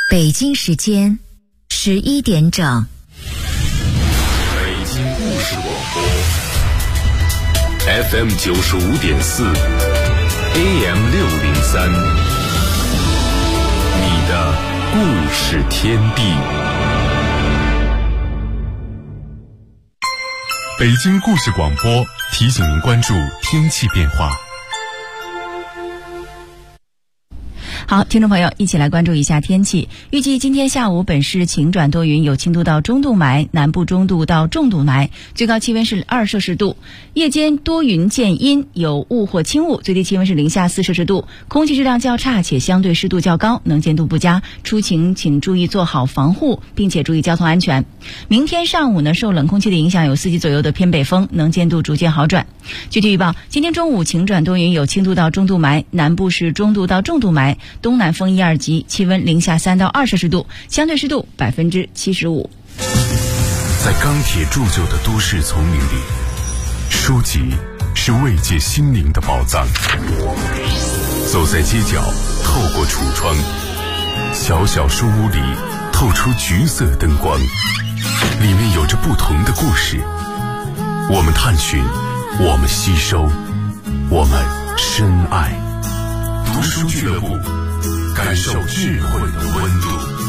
北京时间11点整。 北京故事广播 FM 95.4 AM 603，你的故事天地。北京故事广播提醒您关注天气变化。 好，听众朋友，一起来关注一下天气。预计今天下午本市晴转多云，有轻度到中度霾，南部中度到重度霾，最高气温是2摄氏度。夜间多云见阴，有雾或轻雾，最低气温是零下4摄氏度，空气质量较差且相对湿度较高，能见度不佳。出行请注意做好防护，并且注意交通安全。明天上午呢，受冷空气的影响，有4级左右的偏北风，能见度逐渐好转。具体预报：今天中午晴转多云，有轻度到中度霾，南部是中度到重度霾，东南风1、2级，气温零下3到2摄氏度，相对湿度75%。 在钢铁铸就的都市丛林里，书籍是慰藉心灵的宝藏。走在街角，透过橱窗，小小书屋里透出橘色灯光，里面有着不同的故事。我们探寻，我们吸收，我们深爱。读书俱乐部，感受智慧的温度。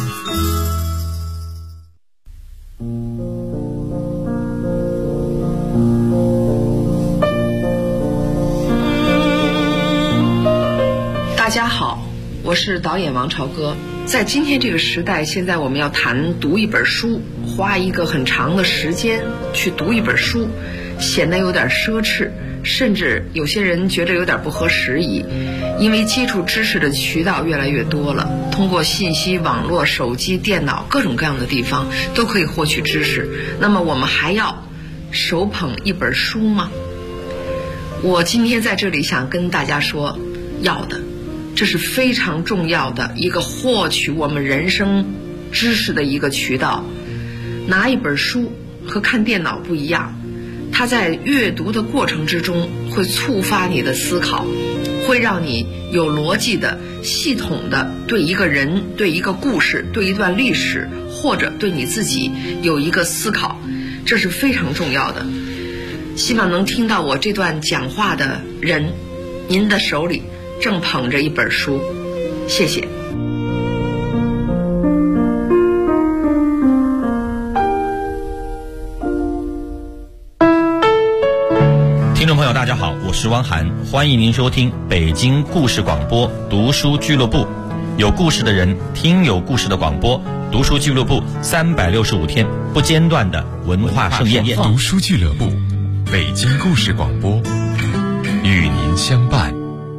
大家好，我是导演王朝歌。在今天这个时代，现在我们要谈读一本书，花一个很长的时间去读一本书，显得有点奢侈，甚至有些人觉得有点不合时宜。因为接触知识的渠道越来越多了，通过信息网络、手机、电脑各种各样的地方都可以获取知识，那么我们还要手捧一本书吗？我今天在这里想跟大家说，要的。这是非常重要的一个获取我们人生知识的一个渠道。拿一本书和看电脑不一样，它在阅读的过程之中会触发你的思考，会让你有逻辑的、系统的对一个人、对一个故事、对一段历史，或者对你自己有一个思考，这是非常重要的。希望能听到我这段讲话的人，您的手里正捧着一本书，谢谢。 听众朋友大家好，我是汪涵，欢迎您收听北京故事广播读书俱乐部，有故事的人听有故事的广播，读书俱乐部365天不间断的文化盛宴。 读书俱乐部，北京故事广播，与您相伴。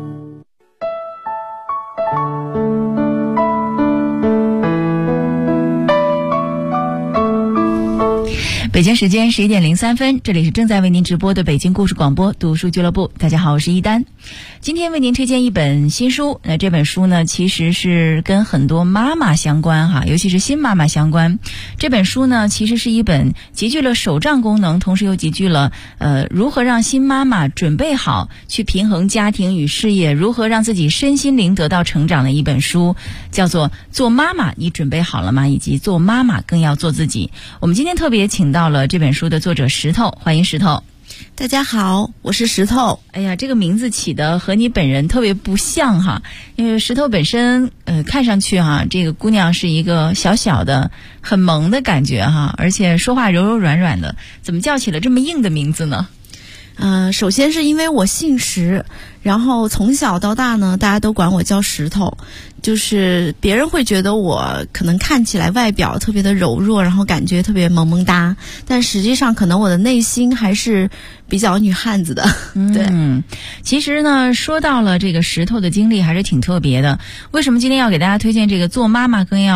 北京时间11点03分，这里是正在为您直播的北京故事广播读书俱乐部。大家好，我是一丹。今天为您推荐一本新书，那这本书呢，其实是跟很多妈妈相关哈，尤其是新妈妈相关。这本书呢，其实是一本集聚了手账功能，同时又集聚了如何让新妈妈准备好去平衡家庭与事业，如何让自己身心灵得到成长的一本书，叫做《做妈妈你准备好了吗？以及做妈妈更要做自己》。我们今天特别请到了这本书的作者石头，欢迎石头。 大家好，我是石头。 哎呀，这个名字起的和你本人特别不像哈，因为石头本身看上去哈，这个姑娘是一个小小的很萌的感觉哈，而且说话柔柔软软的，怎么叫起了这么硬的名字呢？ 首先是因为我姓石，然后从小到大呢，大家都管我叫石头，就是别人会觉得我可能看起来外表特别的柔弱，然后感觉特别萌萌哒，但实际上可能我的内心还是比较女汉子的。对， 其实呢，说到了这个石头的经历还是挺特别的。为什么今天要给大家推荐这个做妈妈更要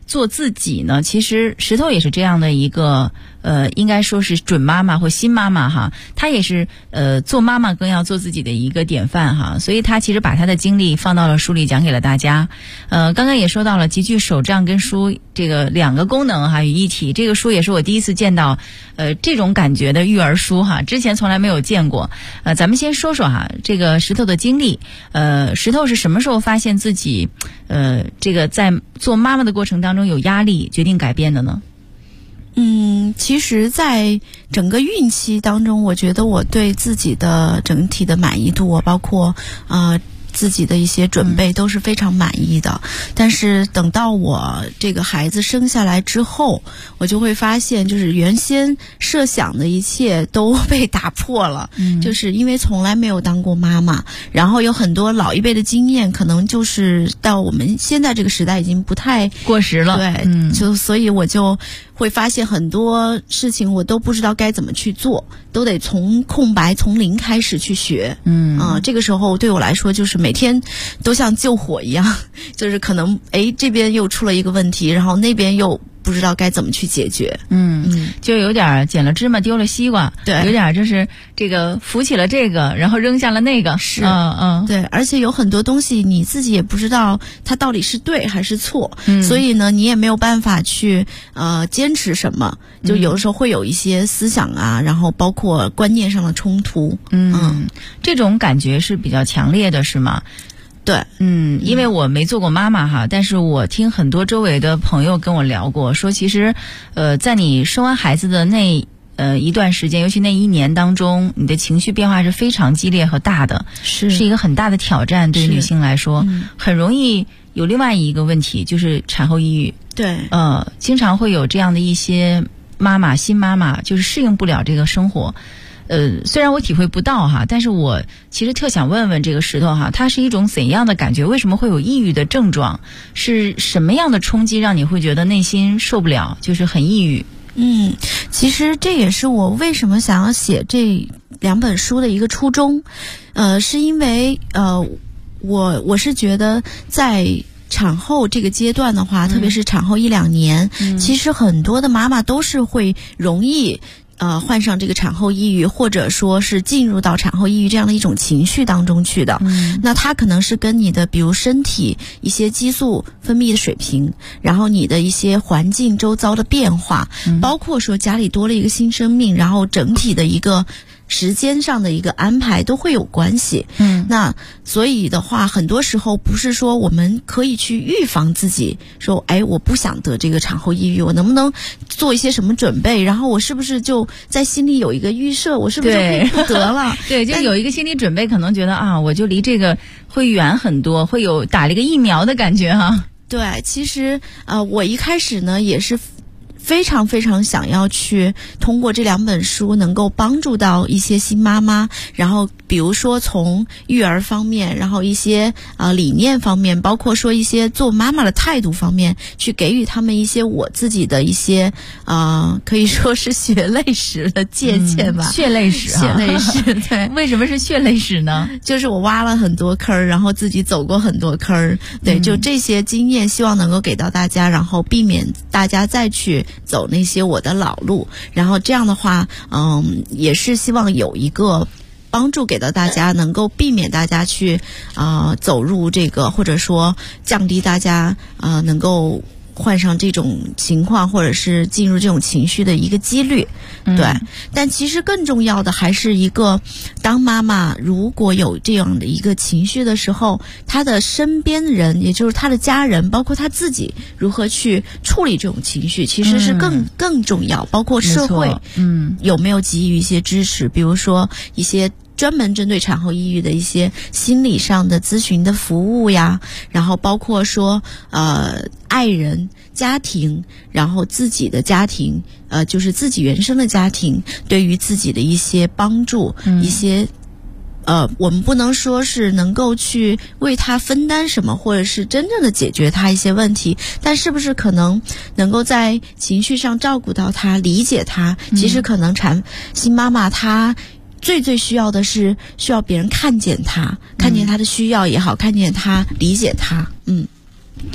做自己呢？其实石头也是这样的一个应该说是准妈妈或新妈妈哈，她也是做妈妈更要做自己的一个典范哈，所以她其实把她的经历放到了书里讲给了大家。刚刚也说到了极具手账跟书这个两个功能哈于一体，这个书也是我第一次见到这种感觉的育儿书哈，之前从来没有见过。咱们先说说哈这个石头的经历。石头是什么时候发现自己这个在做妈妈的过程当中有压力，决定改变的呢？ 其实在整个孕期当中，我觉得我对自己的整体的满意度，包括自己的一些准备都是非常满意的。但是等到我这个孩子生下来之后，我就会发现就是原先设想的一切都被打破了。就是因为从来没有当过妈妈，然后有很多老一辈的经验可能就是到我们现在这个时代已经不太过时了。 对，所以我就会发现很多事情我都不知道该怎么去做，都得从空白从零开始去学。这个时候对我来说就是每天都像救火一样，就是可能这边又出了一个问题，然后那边又不知道该怎么去解决。 就有点捡了芝麻丢了西瓜。对，有点就是这个扶起了这个，然后扔下了那个。 是，对，而且有很多东西你自己也不知道它到底是对还是错。所以呢，你也没有办法去坚持什么，就有的时候会有一些思想啊，然后包括观念上的冲突。 这种感觉是比较强烈的，是吗？ 对， 因为我没做过妈妈哈，但是我听很多周围的朋友跟我聊过，说其实，在你生完孩子的那一段时间，尤其那1年当中，你的情绪变化是非常激烈和大的，是一个很大的挑战，对于女性来说，很容易有另外一个问题，就是产后抑郁。对，经常会有这样的一些新妈妈，就是适应不了这个生活。虽然我体会不到哈，但是我其实特想问问这个石头哈，它是一种怎样的感觉？为什么会有抑郁的症状？是什么样的冲击让你会觉得内心受不了，就是很抑郁？ 其实这也是我为什么想要写这2本书的一个初衷。是因为我是觉得在产后这个阶段的话，特别是产后1-2年，其实很多的妈妈都是会容易患上这个产后抑郁，或者说是进入到产后抑郁这样的一种情绪当中去的。那它可能是跟你的比如身体一些激素分泌的水平，然后你的一些环境周遭的变化，包括说家里多了一个新生命，然后整体的一个时间上的一个安排都会有关系。那所以的话，很多时候不是说我们可以去预防自己说我不想得这个产后抑郁，我能不能做一些什么准备，然后我是不是就在心里有一个预设，我是不是就可以不得了？ 对，就有一个心理准备，可能觉得我就离这个会远很多，会有打了一个疫苗的感觉哈。 对，其实我一开始呢也是非常非常想要去通过这2本书能够帮助到一些新妈妈，然后比如说从育儿方面，然后一些理念方面，包括说一些做妈妈的态度方面，去给予他们一些我自己的一些可以说是血泪史的借鉴吧。 血泪史对。为什么是血泪史呢？ 就是我挖了很多坑，然后自己走过很多坑。对，就这些经验希望能够给到大家，然后避免大家再去走那些我的老路，然后这样的话也是希望有一个帮助给到大家，能够避免大家去走入这个，或者说降低大家能够患上这种情况，或者是进入这种情绪的一个几率。对，但其实更重要的还是一个，当妈妈如果有这样的一个情绪的时候，她的身边人，也就是她的家人，包括她自己如何去处理这种情绪，其实是更重要。包括社会有没有给予一些支持，比如说一些专门针对产后抑郁的一些心理上的咨询的服务呀，然后包括说爱人、家庭，然后自己的家庭，就是自己原生的家庭对于自己的一些帮助，一些我们不能说是能够去为他分担什么，或者是真正的解决他一些问题，但是不是可能能够在情绪上照顾到他，理解他。其实可能新妈妈她最需要的是需要别人看见他，看见他的需要也好，看见他理解他。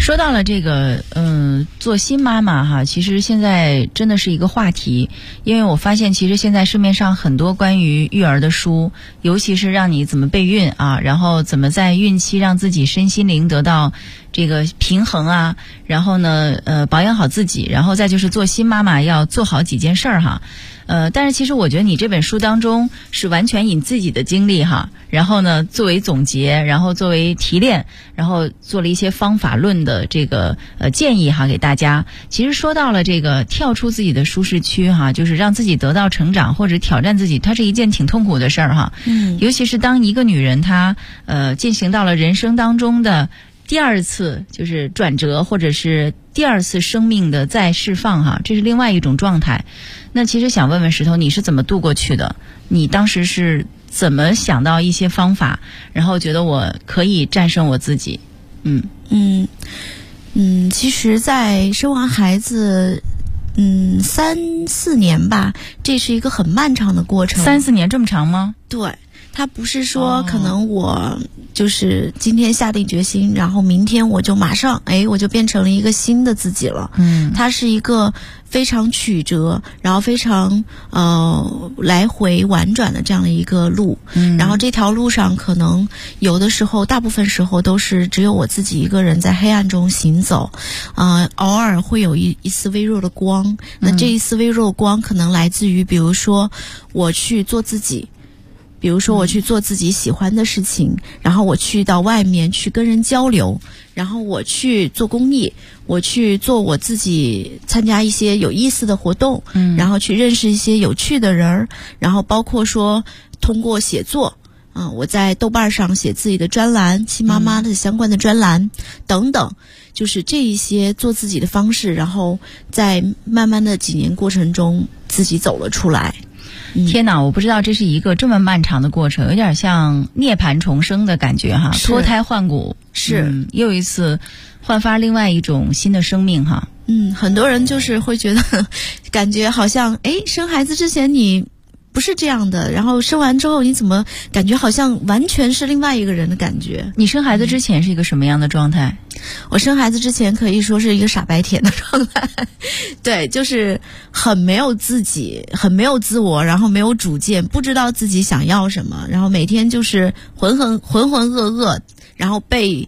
说到了这个，做新妈妈哈，其实现在真的是一个话题，因为我发现其实现在市面上很多关于育儿的书，尤其是让你怎么备孕啊，然后怎么在孕期让自己身心灵得到这个平衡啊，然后呢，保养好自己，然后再就是做新妈妈要做好几件事儿哈。但是其实我觉得你这本书当中是完全以自己的经历哈，然后呢作为总结，然后作为提炼，然后做了一些方法论的这个建议哈给大家。其实说到了这个跳出自己的舒适区哈，就是让自己得到成长或者挑战自己，它是一件挺痛苦的事儿哈。尤其是当一个女人她进行到了人生当中的第二次就是转折，或者是第二次生命的再释放哈，这是另外一种状态。那其实想问问石头，你是怎么度过去的？你当时是怎么想到一些方法，然后觉得我可以战胜我自己？ 其实在生完孩子3-4年吧，这是一个很漫长的过程。 3-4年这么长吗？ 对，它不是说可能我就是今天下定决心，然后明天我就马上我就变成了一个新的自己了。它是一个非常曲折，然后非常来回婉转的这样的一个路。然后这条路上可能有的时候，大部分时候都是只有我自己一个人在黑暗中行走，偶尔会有一丝微弱的光。那这一丝微弱的光可能来自于，比如说我去做自己。比如说我去做自己喜欢的事情，然后我去到外面去跟人交流，然后我去做公益，我去做我自己，参加一些有意思的活动，然后去认识一些有趣的人，然后包括说通过写作我在豆瓣上写自己的专栏，亲妈妈的相关的专栏等等，就是这一些做自己的方式，然后在慢慢的几年过程中自己走了出来。 天哪，我不知道这是一个这么漫长的过程，有点像涅槃重生的感觉哈，脱胎换骨，是又一次焕发另外一种新的生命哈。 很多人就是会觉得感觉好像生孩子之前你不是这样的，然后生完之后你怎么感觉好像完全是另外一个人的感觉。 你生孩子之前是一个什么样的状态？ 我生孩子之前可以说是一个傻白甜的状态，对，就是很没有自己，很没有自我，然后没有主见，不知道自己想要什么，然后每天就是浑浑噩噩，然后被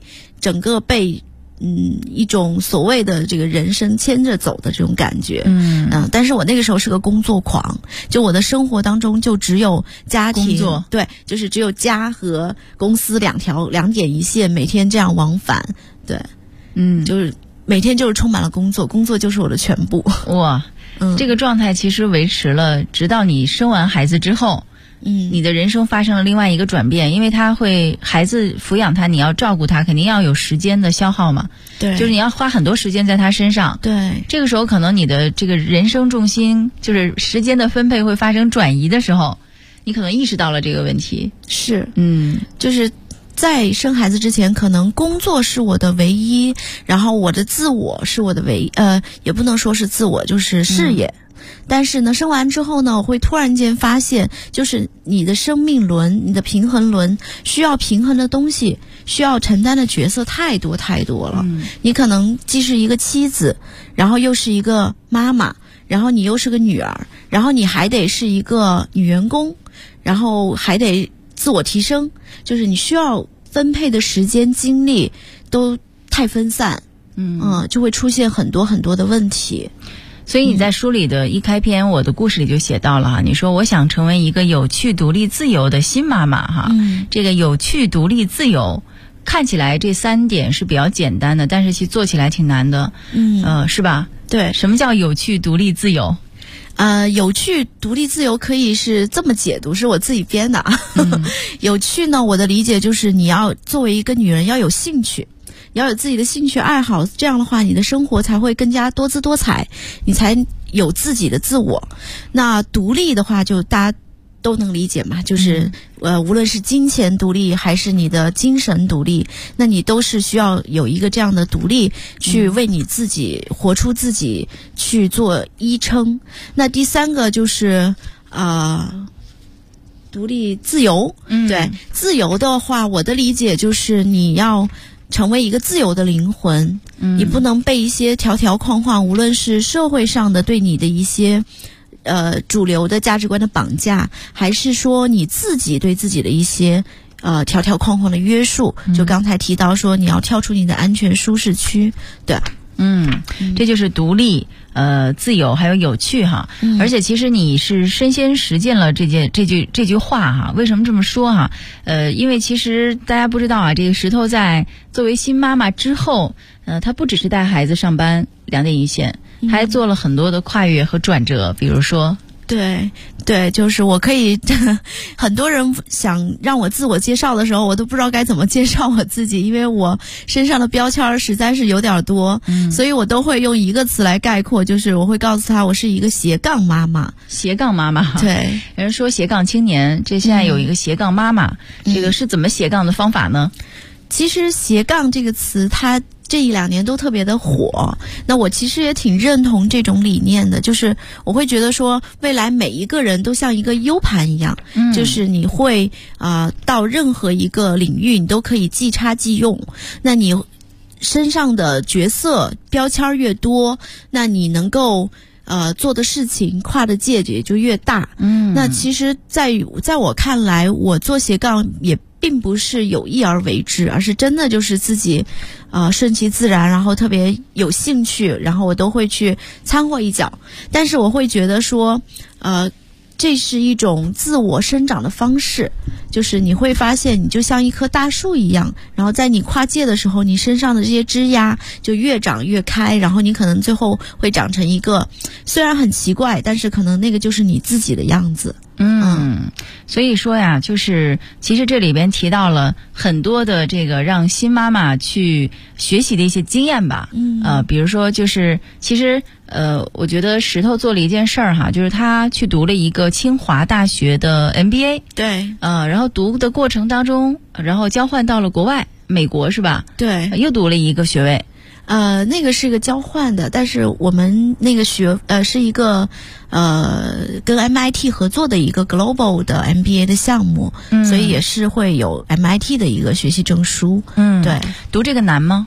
一种所谓的这个人生牵着走的这种感觉。但是我那个时候是个工作狂，就我的生活当中就只有家庭， 工作， 对，就是只有家和公司两点一线，每天这样往返，对，就是每天就是充满了工作，工作就是我的全部。 哇，这个状态其实维持了直到你生完孩子之后。你的人生发生了另外一个转变，因为孩子抚养他，你要照顾他，肯定要有时间的消耗嘛。 对， 就是你要花很多时间在他身上。 对， 这个时候可能你的这个人生重心，就是时间的分配会发生转移的时候，你可能意识到了这个问题。 是，就是在生孩子之前，可能工作是我的唯一，然后我的自我是我的也不能说是自我，就是事业。但是呢，生完之后呢，我会突然间发现，就是你的生命轮，你的平衡轮需要平衡的东西，需要承担的角色太多太多了。你可能既是一个妻子，然后又是一个妈妈，然后你又是个女儿，然后你还得是一个女员工，然后还得自我提升，就是你需要分配的时间精力都太分散，就会出现很多很多的问题。 所以你在书里的一开篇，我的故事里就写到了哈，你说我想成为一个有趣、独立、自由的新妈妈哈。这个有趣、独立、自由，看起来这3点是比较简单的，但是其实做起来挺难的。是吧？ 对。 什么叫有趣、独立、自由？ 有趣、独立、自由可以是这么解读，是我自己编的。有趣呢，我的理解就是你要作为一个女人要有兴趣。要有自己的兴趣爱好，这样的话你的生活才会更加多姿多彩，你才有自己的自我。那独立的话就大家都能理解嘛，就是无论是金钱独立还是你的精神独立，那你都是需要有一个这样的独立去为你自己活出自己去做依撑。那第3个就是独立自由。对，自由的话我的理解就是你要成为一个自由的灵魂，你不能被一些条条框框，无论是社会上的对你的一些主流的价值观的绑架，还是说你自己对自己的一些条条框框的约束，就刚才提到说你要跳出你的安全舒适区，对。 这就是独立、自由还有有趣哈。而且其实你是身先实践了这句话哈。为什么这么说哈？因为其实大家不知道啊，这个石头在作为新妈妈之后，她不只是带孩子上班两点一线，还做了很多的跨越和转折，比如说。 对，就是我可以很多人想让我自我介绍的时候，我都不知道该怎么介绍我自己，因为我身上的标签实在是有点多，所以我都会用一个词来概括，就是我会告诉他我是一个斜杠妈妈。 斜杠妈妈， 对， 人说斜杠青年，这现在有一个斜杠妈妈，这个是怎么斜杠的方法呢？ 其实斜杠这个词它这1-2年都特别的火，那我其实也挺认同这种理念的，就是我会觉得说未来每一个人都像一个 U 盘一样，就是你会到任何一个领域你都可以即插即用，那你身上的角色标签越多，那你能够做的事情跨的界也就越大。那其实在我看来，我做斜杠也并不是有意而为之，而是真的就是自己顺其自然，然后特别有兴趣，然后我都会去掺和一脚。但是我会觉得说这是一种自我生长的方式，就是你会发现你就像一棵大树一样，然后在你跨界的时候，你身上的这些枝桠就越长越开，然后你可能最后会长成一个虽然很奇怪，但是可能那个就是你自己的样子。 所以说呀，就是其实这里边提到了很多的这个让新妈妈去学习的一些经验吧。比如说就是其实我觉得石头做了一件事儿哈，就是他去读了一个清华大学的 MBA。对。然后读的过程当中，然后交换到了国外，美国是吧？对。又读了一个学位。 那个是一个交换的，但是我们那个是一个跟 MIT 合作的一个 Global 的 MBA 的项目，所以也是会有 MIT 的一个学习证书。对。 读这个难吗？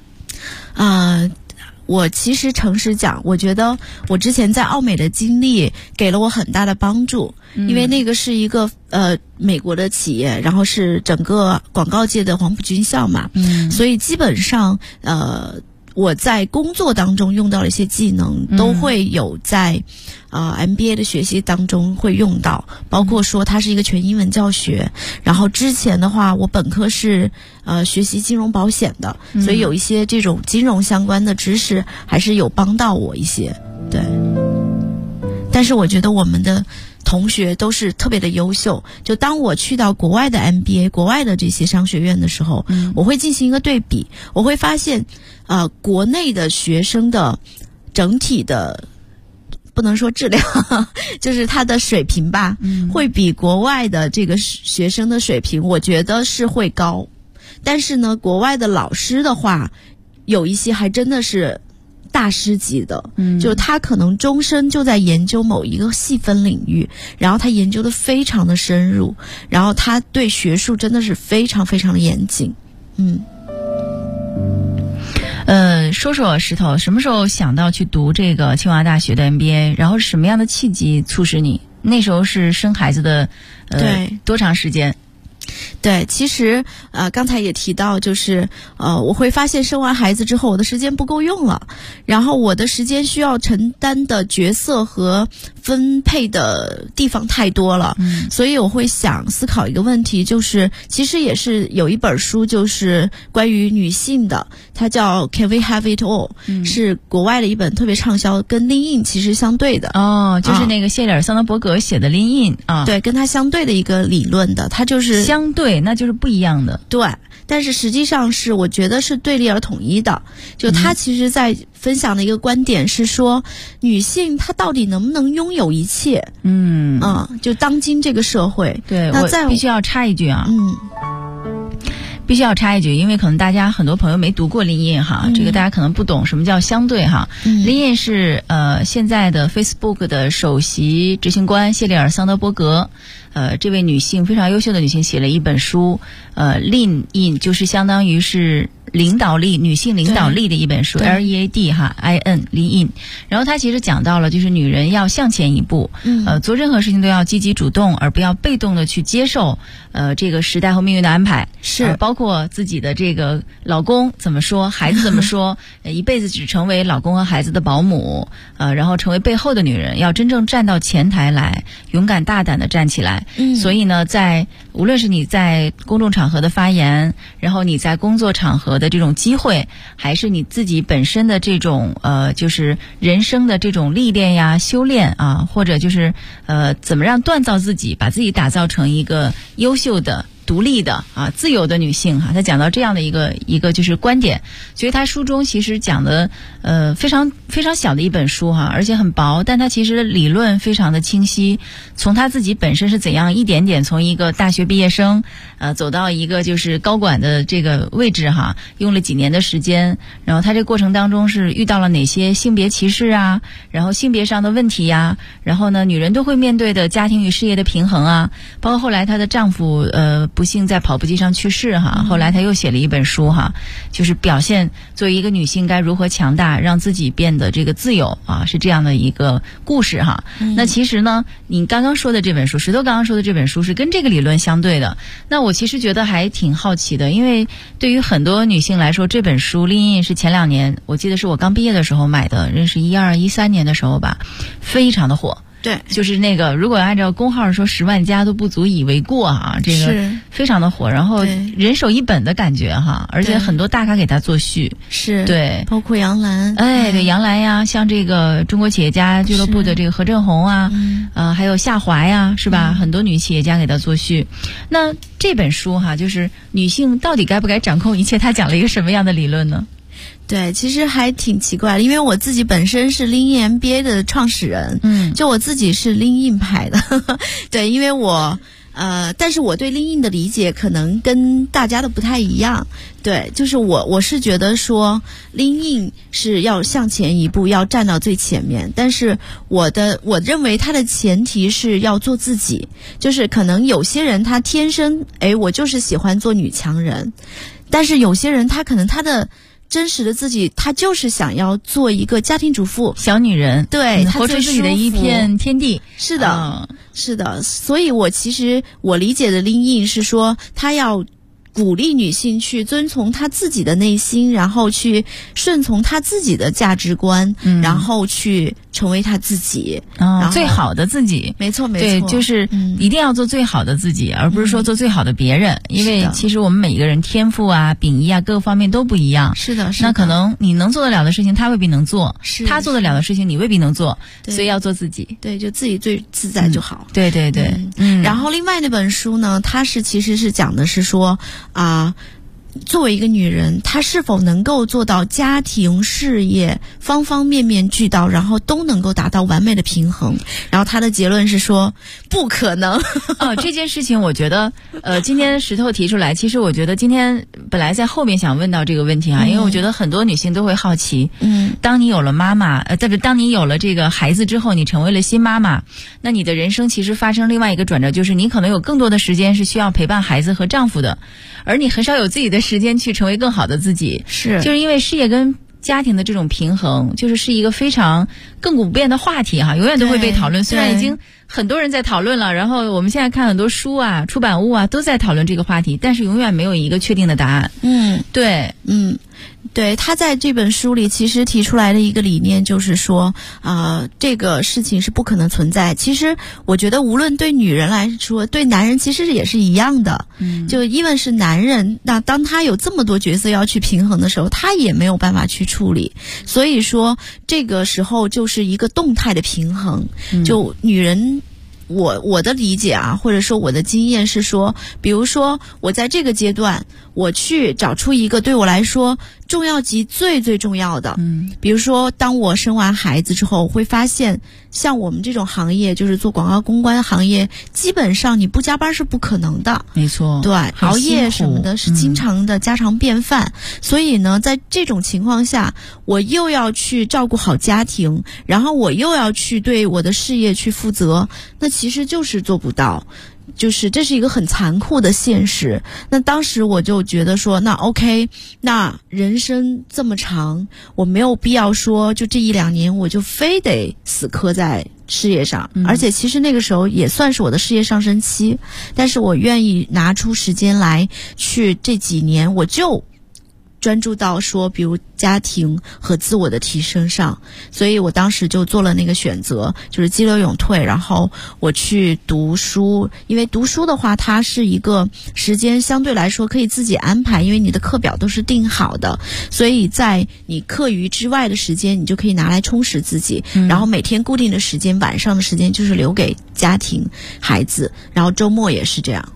我其实诚实讲，我觉得我之前在奥美的经历给了我很大的帮助，因为那个是一个美国的企业，然后是整个广告界的黄埔军校嘛，所以基本上我在工作当中用到的一些技能，都会有在MBA 的学习当中会用到，包括说它是一个全英文教学。然后之前的话，我本科是学习金融保险的，所以有一些这种金融相关的知识还是有帮到我一些。对。但是我觉得我们的同学都是特别的优秀，就当我去到国外的 MBA 国外的这些商学院的时候，我会进行一个对比，我会发现国内的学生的整体的不能说质量就是他的水平吧，会比国外的这个学生的水平我觉得是会高。但是呢，国外的老师的话有一些还真的是大师级的，就他可能终身就在研究某一个细分领域，然后他研究的非常的深入，然后他对学术真的是非常非常的严谨。 说说石头什么时候想到去读这个清华大学的 MBA， 然后什么样的契机促使你？那时候是生孩子的多长时间？ 对，其实刚才也提到，就是我会发现生完孩子之后我的时间不够用了，然后我的时间需要承担的角色和分配的地方太多了，所以我会想思考一个问题，就是其实也是有一本书就是关于女性的，它叫 Can We Have It All，是国外的一本特别畅销，跟 Lean In 其实相对的。 就是那个谢里尔桑德伯格写的 Lean In 啊， 对，跟它相对的一个理论的，它就是相对，那就是不一样的。 对，但是实际上是我觉得是对立而统一的。就他其实在分享的一个观点是说，女性她到底能不能拥有一切？就当今这个社会。 对，我必须要插一句啊。必须要插一句，因为可能大家很多朋友没读过Lean In哈，这个大家可能不懂什么叫相对哈。Lean In是现在的 Facebook 的首席执行官谢里尔桑德伯格，这位女性非常优秀的女性写了一本书，Lean In 就是相当于是领导力，女性领导力的一本书 ，LEAD 哈 ，IN Lean In。然后它其实讲到了，就是女人要向前一步，做任何事情都要积极主动，而不要被动的去接受这个时代和命运的安排。 是， 包括自己的这个老公怎么说，孩子怎么说，一辈子只成为老公和孩子的保姆，然后成为背后的女人，要真正站到前台来，勇敢大胆的站起来。所以呢，无论是你在公众场合的发言，然后你在工作场合的这种机会，还是你自己本身的这种就是人生的这种历练呀、修炼啊，或者就是怎么让锻造自己，把自己打造成一个优秀的独立的自由的女性他讲到这样的一个就是观点，所以他书中其实讲的非常非常小的一本书而且很薄，但他其实理论非常的清晰，从他自己本身是怎样一点点从一个大学毕业生走到一个就是高管的这个位置用了几年的时间，然后他这个过程当中是遇到了哪些性别歧视然后性别上的问题然后呢女人都会面对的家庭与事业的平衡包括后来她的丈夫不幸在跑步机上去世后来她又写了一本书就是表现作为一个女性该如何强大，让自己变得这个自由是这样的一个故事那其实呢，你刚刚说的这本书，石头刚刚说的这本书是跟这个理论相对的。那我其实觉得还挺好奇的，因为对于很多女性来说，这本书Lean In是前2年，我记得是我刚毕业的时候买的，认识12、13年的时候吧，非常的火。 对， 就是那个如果按照公号说10万加都不足以为过这个非常的火，然后人手一本的感觉而且很多大咖给他做序， 是， 对， 包括杨澜， 对，杨澜呀，像这个中国企业家俱乐部的这个何振红还有夏华呀，是吧？很多女企业家给他做序。那这本书就是女性到底该不该掌控一切，他讲了一个什么样的理论呢？ 对，其实还挺奇怪的，因为我自己本身是 Lean In MBA 的创始人，就我自己是 Lean In 派的，对，因为我但是我对 Lean In 的理解可能跟大家的不太一样，对，就是我是觉得说 Lean In 是要向前一步，要站到最前面，但是我认为它的前提是要做自己，就是可能有些人他天生我就是喜欢做女强人，但是有些人他可能他的真实的自己，他就是想要做一个家庭主妇、 小女人， 对， 活出自己的一片天地。 是的，是的。所以我理解的Lean In是说，他要鼓励女性去遵从她自己的内心，然后去顺从她自己的价值观，然后去成为她自己， 最好的自己。 没错， 对，就是一定要做最好的自己，而不是说做最好的别人。因为其实我们每一个人天赋秉仪各个方面都不一样。 是的， 那可能你能做得了的事情，他未必能做；他做得了的事情，你未必能做。所以要做自己。 对，就自己最自在就好。 对对对。 然后另外那本书呢，它其实是讲的是说作为一个女人，她是否能够做到家庭事业方方面面俱到，然后都能够达到完美的平衡。然后她的结论是说不可能。 这件事情我觉得今天石头提出来，其实我觉得今天本来在后面想问到这个问题因为我觉得很多女性都会好奇当你有了妈妈当你有了这个孩子之后，你成为了新妈妈，那你的人生其实发生另外一个转折，就是你可能有更多的时间是需要陪伴孩子和丈夫的，而你很少有自己的时间去成为更好的自己。就是因为事业跟家庭的这种平衡，是一个非常亘古不变的话题永远都会被讨论。虽然已经很多人在讨论了，然后我们现在看很多书出版物都在讨论这个话题，但是永远没有一个确定的答案。 对，他在这本书里其实提出来的一个理念就是说这个事情是不可能存在。其实我觉得无论对女人来说，对男人其实也是一样的。就因为是男人，那当他有这么多角色要去平衡的时候，他也没有办法去处理。所以说这个时候就是一个动态的平衡。就女人我的理解或者说我的经验是说，比如说我在这个阶段，我去找出一个对我来说重要级最最重要的，比如说当我生完孩子之后，我会发现像我们这种行业，就是做广告公关行业，基本上你不加班是不可能的。 没错， 对，熬夜什么的是经常的家常便饭。所以呢，在这种情况下，我又要去照顾好家庭，然后我又要去对我的事业去负责，那其实就是做不到。 就是这是一个很残酷的现实。那当时我就觉得说，那 OK， 那人生这么长，我没有必要说就这1-2年我就非得死磕在事业上，而且其实那个时候也算是我的事业上升期，但是我愿意拿出时间来去这几年我就专注到说比如家庭和自我的提升上，所以我当时就做了那个选择，就是激流勇退，然后我去读书。因为读书的话它是一个时间相对来说可以自己安排，因为你的课表都是定好的，所以在你课余之外的时间你就可以拿来充实自己，然后每天固定的时间晚上的时间就是留给家庭孩子，然后周末也是这样。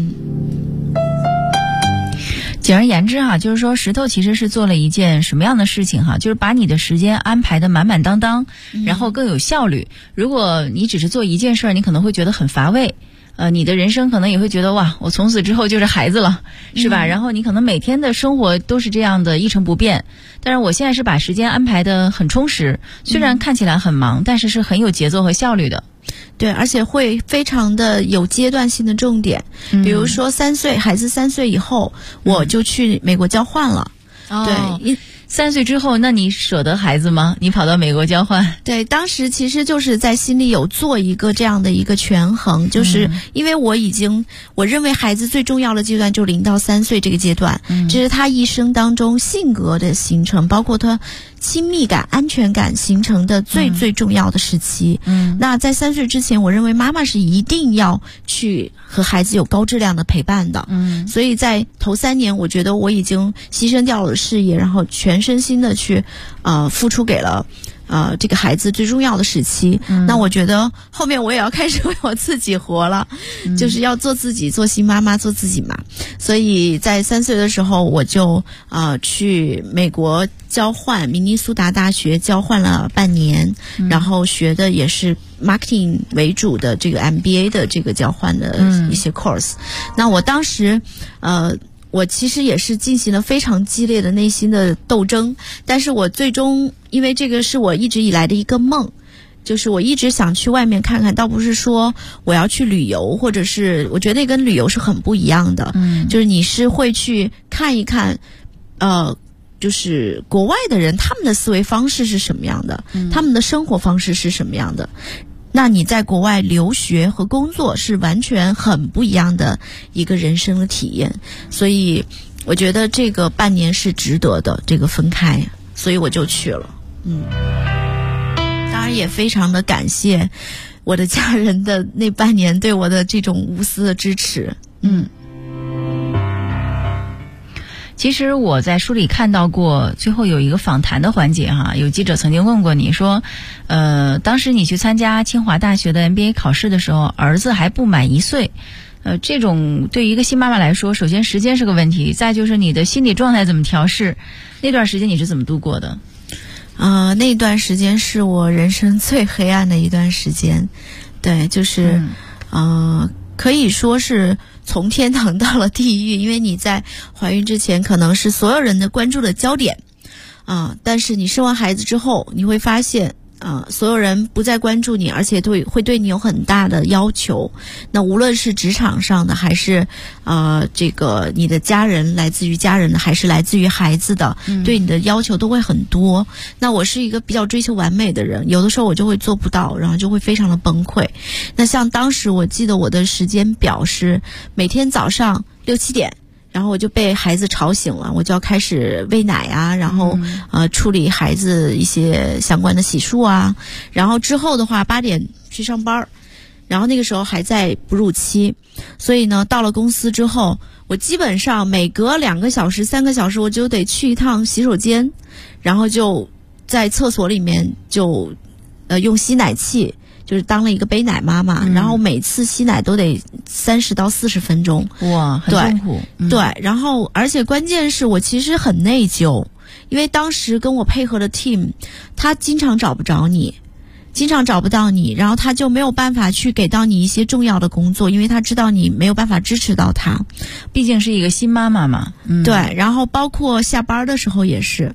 简而言之哈，就是说石头其实是做了一件什么样的事情哈，就是把你的时间安排的满满当当，然后更有效率。如果你只是做一件事儿，你可能会觉得很乏味，你的人生可能也会觉得哇，我从此之后就是孩子了，是吧？然后你可能每天的生活都是这样的一成不变。但是我现在是把时间安排的很充实，虽然看起来很忙，但是是很有节奏和效率的。 对，而且会非常的有阶段性的重点，比如说孩子3岁以后，我就去美国交换了。对 ，3岁之后，那你舍得孩子吗？你跑到美国交换？ 对，当时其实就是在心里有做一个这样的一个权衡，就是因为我认为孩子最重要的阶段就0到3岁这个阶段，这是他一生当中性格的形成，包括他亲密感、安全感形成的最重要的时期。那在3岁之前，我认为妈妈是一定要去和孩子有高质量的陪伴的。所以在头3年，我觉得我已经牺牲掉了事业，然后全身心的去付出给了这个孩子最重要的时期。那我觉得后面我也要开始为我自己活了，就是要做自己，做新妈妈，做自己嘛。所以在3岁的时候，我就去美国交换，明尼苏达大学交换了半年，然后学的也是 marketing 为主的这个 MBA 的这个交换的一些 course。那我当时我其实也是进行了非常激烈的内心的斗争，但是我最终因为这个是我一直以来的一个梦，就是我一直想去外面看看，倒不是说我要去旅游，或者是我觉得那跟旅游是很不一样的。就是你是会去看一看就是国外的人他们的思维方式是什么样的，他们的生活方式是什么样的。那你在国外留学和工作是完全很不一样的一个人生的体验，所以我觉得这个半年是值得的，这个分开，所以我就去了。当然也非常的感谢我的家人的那半年对我的这种无私的支持。 其实我在书里看到过，最后有一个访谈的环节哈，有记者曾经问过你说，当时你去参加清华大学的 MBA 考试的时候，儿子还不满1岁，这种对于一个新妈妈来说，首先时间是个问题，再就是你的心理状态怎么调试，那段时间你是怎么度过的？ 那段时间是我人生最黑暗的一段时间，对，就是可以说是从天堂到了地狱，因为你在怀孕之前可能是所有人的关注的焦点但是你生完孩子之后，你会发现所有人不再关注你，而且会对你有很大的要求。那无论是职场上的，还是这个你的家人，来自于家人的，还是来自于孩子的，对你的要求都会很多。那我是一个比较追求完美的人，有的时候我就会做不到，然后就会非常的崩溃。那像当时我记得我的时间表是每天早上6、7点。然后我就被孩子吵醒了，我就要开始喂奶然后处理孩子一些相关的洗漱然后之后的话8点去上班，然后那个时候还在哺乳期，所以呢到了公司之后，我基本上每隔2个小时3个小时我就得去一趟洗手间，然后就在厕所里面就用吸奶器，就是当了一个背奶妈妈，然后每次吸奶都得30到40分钟。 哇，很痛苦。 对，然后而且关键是我其实很内疚，因为当时跟我配合的 team 他经常找不到你，然后他就没有办法去给到你一些重要的工作，因为他知道你没有办法支持到他， 毕竟是一个新妈妈嘛。 对，然后包括下班的时候也是，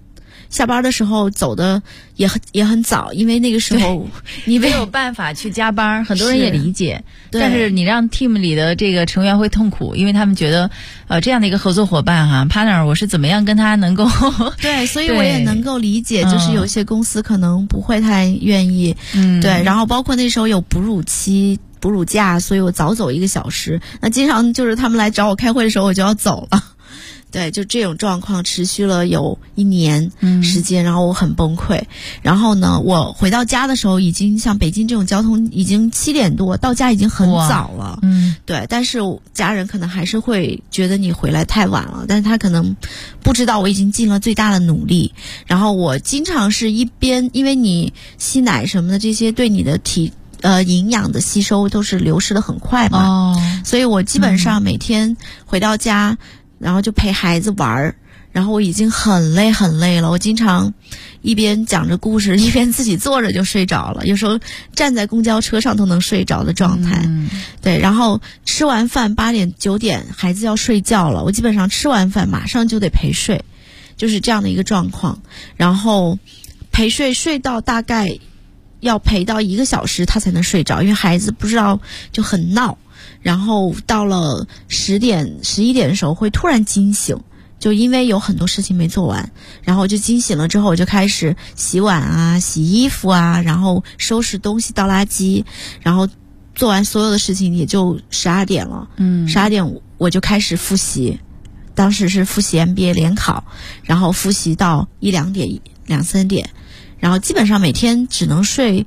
下班的时候走的也很早，因为那个时候你没有办法去加班，很多人也理解。但是你让 team 里的这个成员会痛苦，因为他们觉得这样的一个合作伙伴哈 partner 我是怎么样跟他能够对，所以我也能够理解，就是有些公司可能不会太愿意。对，然后包括那时候有哺乳期哺乳假，所以我早走1个小时，那经常就是他们来找我开会的时候我就要走了。对，就这种状况持续了有1年时间，然后我很崩溃。然后呢，我回到家的时候已经像北京这种交通已经7点多，到家已经很早了。对，但是家人可能还是会觉得你回来太晚了，但是他可能不知道我已经尽了最大的努力。然后我经常是一边，因为你吸奶什么的这些对你的营养的吸收都是流失的很快嘛。所以我基本上每天回到家，然后就陪孩子玩儿，然后我已经很累了，我经常一边讲着故事一边自己坐着就睡着了，有时候站在公交车上都能睡着的状态。对，然后吃完饭8点9点孩子要睡觉了，我基本上吃完饭马上就得陪睡，就是这样的一个状况。然后陪睡到大概要陪到1个小时他才能睡着，因为孩子不知道就很闹，然后到了10点11点的时候会突然惊醒，就因为有很多事情没做完，然后就惊醒了之后我就开始洗碗啊洗衣服啊，然后收拾东西倒垃圾，然后做完所有的事情也就12点了。12点我就开始复习，当时是复习 MBA 联考，然后复习到1、2点2、3点，然后基本上每天只能睡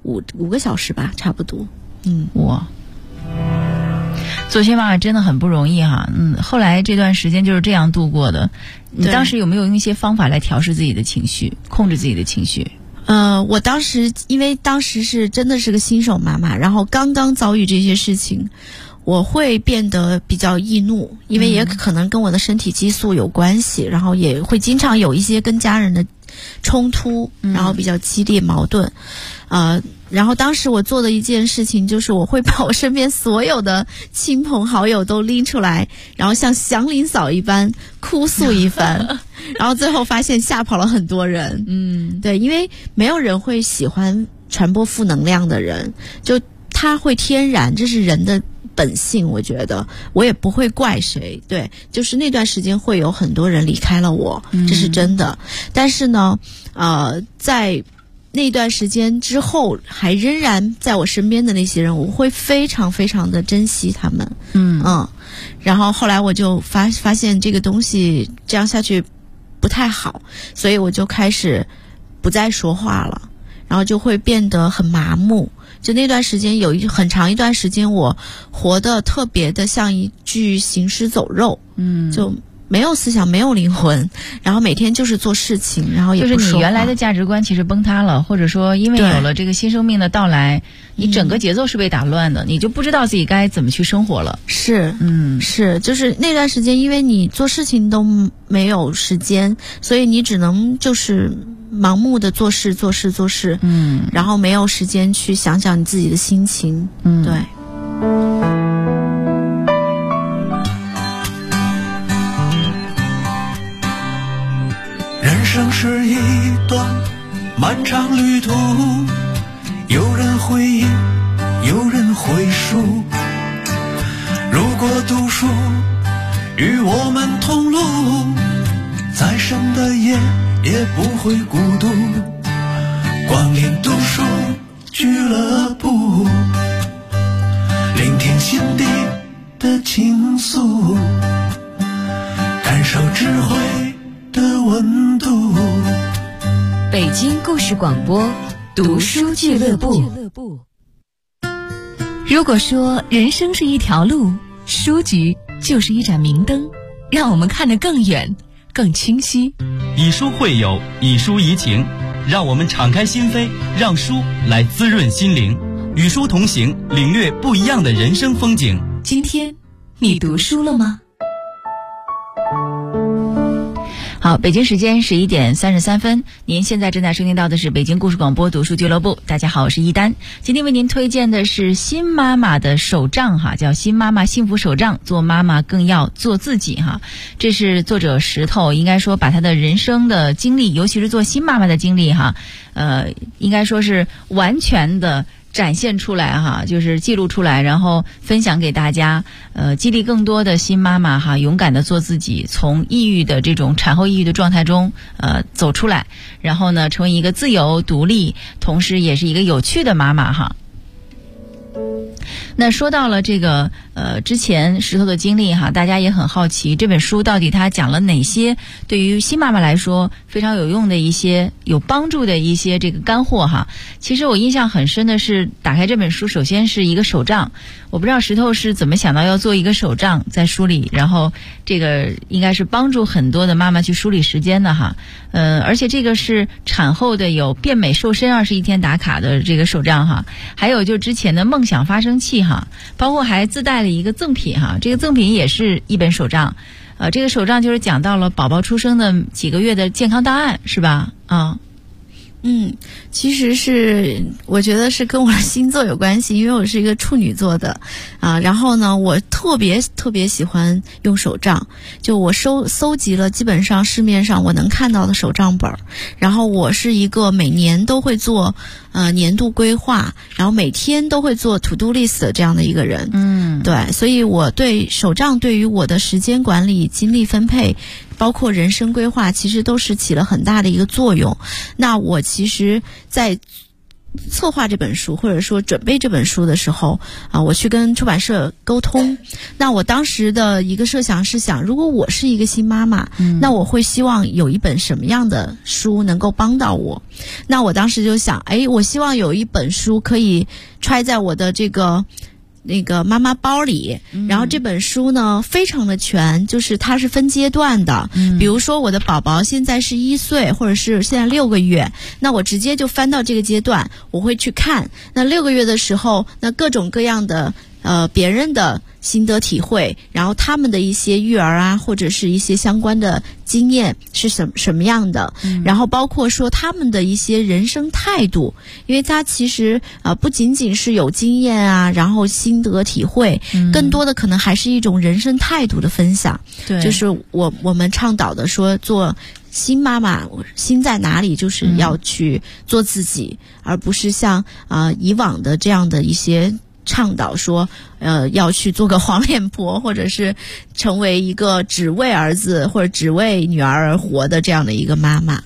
5个小时吧，差不多。 哇，做学妈妈真的很不容易哈。后来这段时间就是这样度过的。你当时有没有用一些方法来调试自己的情绪，控制自己的情绪？ 我当时因为当时是真的是个新手妈妈，然后刚刚遭遇这些事情，我会变得比较易怒，因为也可能跟我的身体激素有关系，然后也会经常有一些跟家人的冲突，然后比较激烈矛盾。然后当时我做的一件事情就是我会把我身边所有的亲朋好友都拎出来，然后像祥林嫂一般哭诉一番，然后最后发现吓跑了很多人。对，因为没有人会喜欢传播负能量的人，就他会天然，这是人的本性，我觉得我也不会怪谁。对，就是那段时间会有很多人离开了我，这是真的。但是呢在那段时间之后还仍然在我身边的那些人，我会非常非常的珍惜他们。然后后来我就发现这个东西这样下去不太好，所以我就开始不再说话了，然后就会变得很麻木。就那段时间有很长一段时间我活得特别的像一具行尸走肉，就没有思想没有灵魂，然后每天就是做事情，然后也不说话。 就是你原来的价值观其实崩塌了，或者说因为有了这个新生命的到来，你整个节奏是被打乱的，你就不知道自己该怎么去生活了。 是就是那段时间因为你做事情都没有时间，所以你只能就是盲目的做事，然后没有时间去想想你自己的心情。对。 人生是一段漫长旅途，有人回忆，有人回述。如果读书与我们同路，再深的夜也不会孤独。光临读书俱乐部，聆听心底的倾诉，感受智慧的温度。 北京故事广播读书俱乐部。如果说人生是一条路，书局就是一盏明灯，让我们看得更远更清晰。 以书会友，以书怡情，让我们敞开心扉，让书来滋润心灵，与书同行，领略不一样的人生风景。 今天你读书了吗？ 好， 好，北京时间11点33分，您现在正在收听到的是北京故事广播读书俱乐部。大家好，我是一丹，今天为您推荐的是新妈妈的手账哈，叫新妈妈幸福手账，做妈妈更要做自己哈。这是作者石头应该说把他的人生的经历，尤其是做新妈妈的经历哈，应该说是完全的展现出来哈，就是记录出来，然后分享给大家，激励更多的新妈妈哈，勇敢的做自己，从抑郁的这种产后抑郁的状态中走出来，然后呢，成为一个自由独立，同时也是一个有趣的妈妈哈。那说到了这个之前石头的经历哈，大家也很好奇这本书到底它讲了哪些对于新妈妈来说非常有用的一些有帮助的一些这个干货哈。其实我印象很深的是打开这本书，首先是一个手账，我不知道石头是怎么想到要做一个手账在书里，然后这个应该是帮助很多的妈妈去梳理时间的哈。而且这个是产后的有变美瘦身21天打卡的这个手账哈，还有就之前的梦想发声器哈，包括还自带了一个赠品哈，这个赠品也是一本手账，这个手账就是讲到了宝宝出生的几个月的健康档案是吧？ 其实是我觉得是跟我的星座有关系，因为我是一个处女座的然后呢我特别喜欢用手账，就我搜集了基本上市面上我能看到的手账本，然后我是一个每年都会做年度规划，然后每天都会做 to do list 的这样的一个人。对，所以我对手账对于我的时间管理、精力分配包括人生规划其实都是起了很大的一个作用。那我其实在策划这本书或者说准备这本书的时候我去跟出版社沟通，那我当时的一个设想是想，如果我是一个新妈妈，那我会希望有一本什么样的书能够帮到我。那我当时就想，我希望有一本书可以揣在我的那个妈妈包里，然后这本书呢非常的全，就是它是分阶段的，比如说我的宝宝现在是1岁或者是现在6个月，那我直接就翻到这个阶段，我会去看那6个月的时候，那各种各样的别人的心得体会，然后他们的一些育儿或者是一些相关的经验是什么样的，然后包括说他们的一些人生态度，因为他其实不仅仅是有经验然后心得体会，更多的可能还是一种人生态度的分享。对，就是我们倡导的说做新妈妈心在哪里，就是要去做自己，而不是像以往的这样的一些倡导说要去做个黄脸婆，或者是成为一个只为儿子或者只为女儿而活的这样的一个妈妈。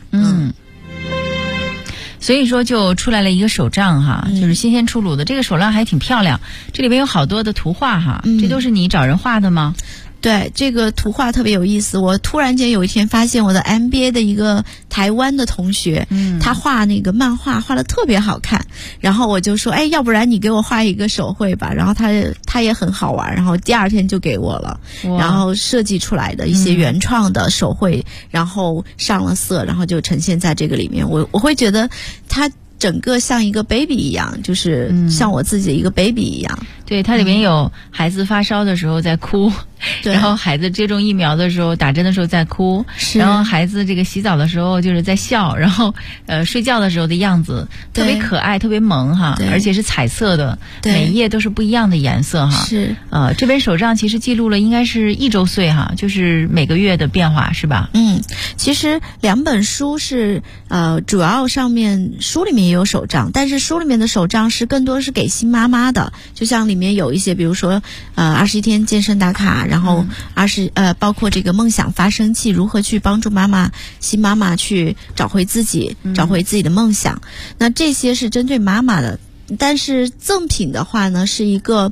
所以说就出来了一个手账哈，就是新鲜出炉的，这个手账还挺漂亮，这里边有好多的图画哈，这都是你找人画的吗？ 对，这个图画特别有意思。我突然间有一天发现我的 MBA 的一个台湾的同学，他画那个漫画画得特别好看，然后我就说，要不然你给我画一个手绘吧。然后他也很好玩，然后第二天就给我了，然后设计出来的一些原创的手绘，然后上了色，然后就呈现在这个里面。我会觉得他整个像一个 baby 一样，就是像我自己的一个 baby 一样。 对，它里面有孩子发烧的时候在哭，然后孩子接种疫苗的时候打针的时候在哭，然后孩子这个洗澡的时候就是在笑，然后睡觉的时候的样子特别可爱，特别萌哈，而且是彩色的，每一页都是不一样的颜色哈。是这本手账其实记录了应该是1周岁哈，就是每个月的变化是吧？ 其实2本书是主要上面书里面也有手账，但是书里面的手账是更多是给新妈妈的，就像里面有一些比如说21天健身打卡，然后包括这个梦想发声器，如何去帮助新妈妈去找回自己的梦想，那这些是针对妈妈的。但是赠品的话呢，是一个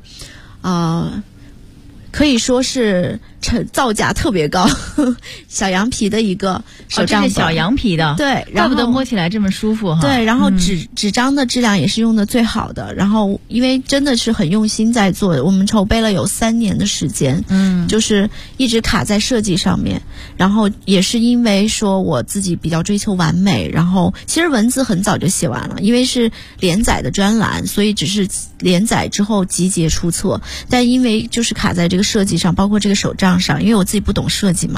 可以说是造价特别高小羊皮的一个手账本， 这是小羊皮的， 对， 怪不得摸起来这么舒服哈。 对，然后纸张的质量也是用的最好的，然后因为真的是很用心在做，我们筹备了有3年的时间，就是一直卡在设计上面，然后也是因为说我自己比较追求完美，然后其实文字很早就写完了，因为是连载的专栏，所以只是连载之后集结出册，但因为就是卡在这个设计上，包括这个手账上，因为我自己不懂设计嘛，